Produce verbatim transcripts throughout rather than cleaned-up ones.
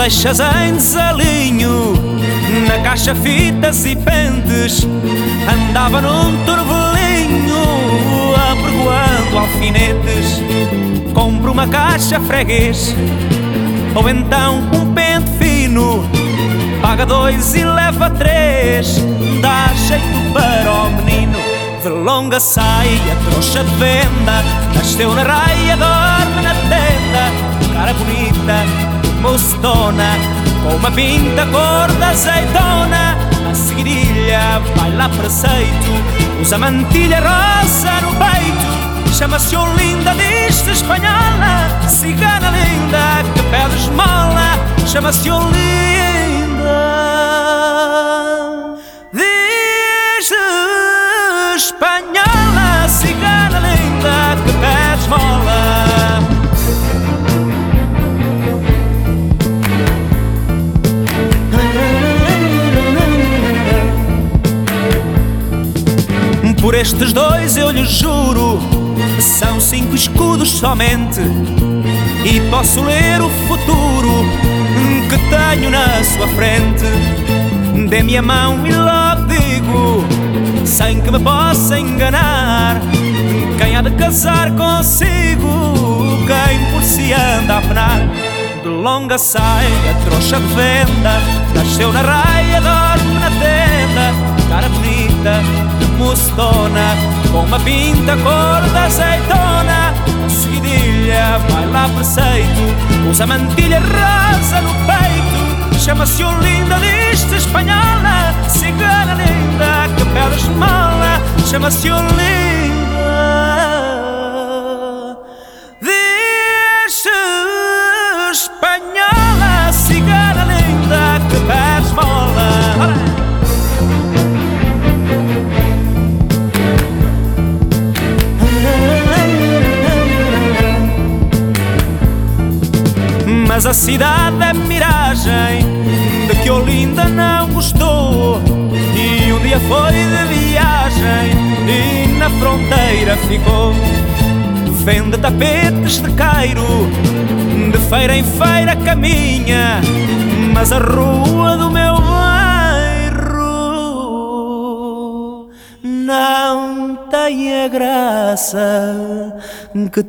deixas em desalinho, na caixa fitas e pentes. Andava num turvelinho, apregoando alfinetes. Compro uma caixa freguês, ou então um pente fino. Paga dois e leva três, dá jeito para o menino. De longa saia, trouxa de venda, nasceu na raia, dorme na tenda. Cara bonita, mocetona, com uma pinta cor da azeitona. A seguidilha vai lá preceito, usa mantilha rosa no peito. Chama-se Olinda, diz-se espanhola, cigana linda que pede esmola. Chama-se Olinda, diz-se espanhola, cigana linda que pede esmola. Por estes dois eu lhe juro, são cinco escudos somente, e posso ler o futuro que tenho na sua frente. Dê-me a mão e logo digo, sem que me possa enganar, quem há de casar consigo, quem por si anda a penar. De longa saia, trouxa de venda, nasceu na raia, dorme na tenda. Cara bonita, mocetona, com uma pinta cor da azeitona. A seguidilha vai lá preceito, usa mantilha rosa no peito. Chama-se Olinda, diz-se espanhola, cigana linda que pede esmola. Chama-se Olinda, diz-se espanhola, cigana linda que pede esmola. Mas a cidade é miragem de que Olinda não gostou, e um dia foi de viagem e na fronteira ficou. Vende tapetes de Cairo, de feira em feira caminha, mas a rua do meu bairro não tem a graça que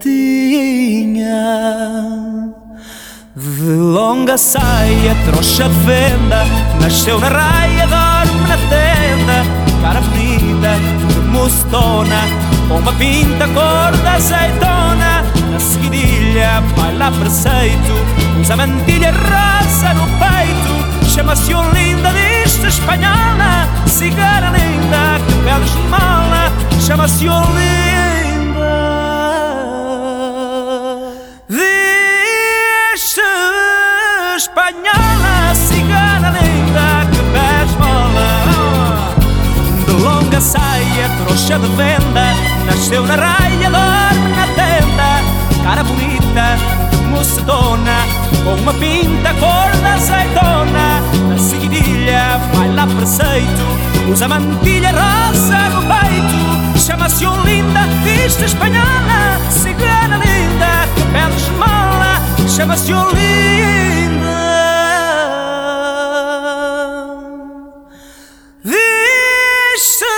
tinha. De longa saia, trouxa de venda, nasceu na raia, dorme na tenda. Cara bonita, de mocetona, com uma pinta cor da azeitona. Na seguidilha vai lá preceito, usa mantilha rosa no peito. Chama-se Olinda, diz-se espanhola, cigana linda que pede esmola. Chama-se Olinda, espanhola, cigana linda que pede esmola. De longa saia, trouxa de venda, nasceu na raia, dorme na tenda. Cara bonita, mocetona, com uma pinta cor da azeitona. Na seguidilha vai lá preceito, usa mantilha rosa no peito. Chama-se Olinda, diz-se espanhola, cigana linda que pede esmola. Chama-se Olinda, diz-se